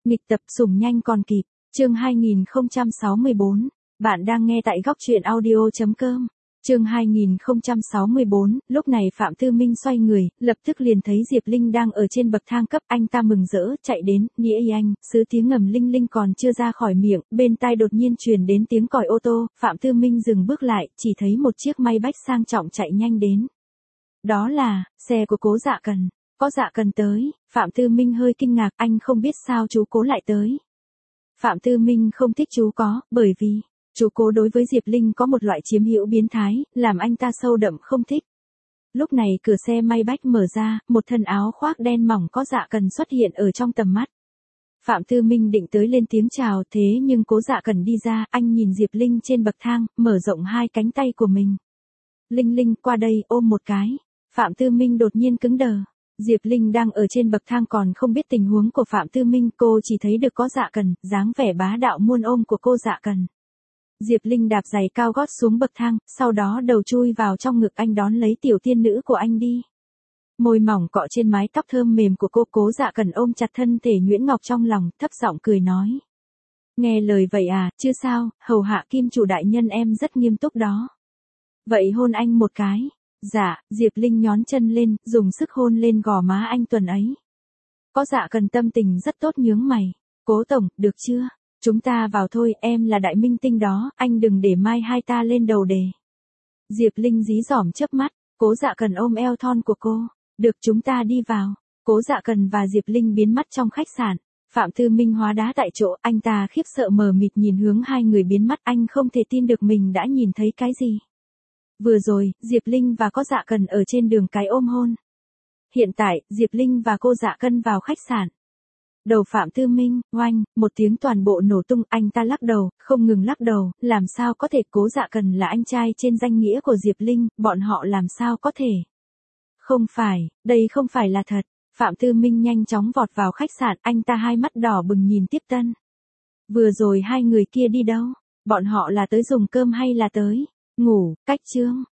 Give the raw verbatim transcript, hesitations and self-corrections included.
Nghịch tập sủng nhanh còn kịp, chương hai nghìn không trăm sáu mươi bốn, bạn đang nghe tại góc truyện audio.com. Chương hai nghìn không trăm sáu mươi bốn, lúc này Phạm Tư Minh xoay người, lập tức liền thấy Diệp Linh đang ở trên bậc thang cấp, anh ta mừng rỡ, chạy đến, nghĩa y anh, sứ tiếng ngầm linh linh còn chưa ra khỏi miệng, bên tai đột nhiên truyền đến tiếng còi ô tô, Phạm Tư Minh dừng bước lại, chỉ thấy một chiếc may bách sang trọng chạy nhanh đến. Đó là, xe của Cố Dạ Cần. Có Dạ Cần tới, Phạm Tư Minh hơi kinh ngạc, anh không biết sao chú Cố lại tới. Phạm Tư Minh không thích chú có, bởi vì, chú Cố đối với Diệp Linh có một loại chiếm hữu biến thái, làm anh ta sâu đậm không thích. Lúc này cửa xe may bách mở ra, một thân áo khoác đen mỏng có Dạ Cần xuất hiện ở trong tầm mắt. Phạm Tư Minh định tới lên tiếng chào, thế nhưng Cố Dạ Cần đi ra, anh nhìn Diệp Linh trên bậc thang, mở rộng hai cánh tay của mình. Linh Linh, qua đây, ôm một cái. Phạm Tư Minh đột nhiên cứng đờ. Diệp Linh đang ở trên bậc thang còn không biết tình huống của Phạm Tư Minh, cô chỉ thấy được có Dạ Cần, dáng vẻ bá đạo muôn ôm của cô Dạ Cần. Diệp Linh đạp giày cao gót xuống bậc thang, sau đó đầu chui vào trong ngực anh đón lấy tiểu tiên nữ của anh đi. Môi mỏng cọ trên mái tóc thơm mềm của cô, Cố Dạ Cần ôm chặt thân thể nhuyễn ngọc trong lòng, thấp giọng cười nói. Nghe lời vậy à, chứ sao, hầu hạ kim chủ đại nhân em rất nghiêm túc đó. Vậy hôn anh một cái. Dạ, Diệp Linh nhón chân lên, dùng sức hôn lên gò má anh tuần ấy. Có Dạ Cần tâm tình rất tốt nhướng mày. Cố tổng, được chưa? Chúng ta vào thôi, em là đại minh tinh đó, anh đừng để mai hai ta lên đầu đề. Diệp Linh dí dỏm chớp mắt, Cố Dạ Cần ôm eo thon của cô. Được, chúng ta đi vào. Cố Dạ Cần và Diệp Linh biến mất trong khách sạn. Phạm Tư Minh hóa đá tại chỗ, anh ta khiếp sợ mờ mịt nhìn hướng hai người biến mất, anh không thể tin được mình đã nhìn thấy cái gì. Vừa rồi, Diệp Linh và có Dạ Cần ở trên đường cái ôm hôn. Hiện tại, Diệp Linh và cô Dạ Cần vào khách sạn. Đầu Phạm Tư Minh, oanh, một tiếng toàn bộ nổ tung, anh ta lắc đầu, không ngừng lắc đầu, làm sao có thể, Cố Dạ Cần là anh trai trên danh nghĩa của Diệp Linh, bọn họ làm sao có thể. Không phải, đây không phải là thật. Phạm Tư Minh nhanh chóng vọt vào khách sạn, anh ta hai mắt đỏ bừng nhìn tiếp tân. Vừa rồi hai người kia đi đâu? Bọn họ là tới dùng cơm hay là tới ngủ? Cách chương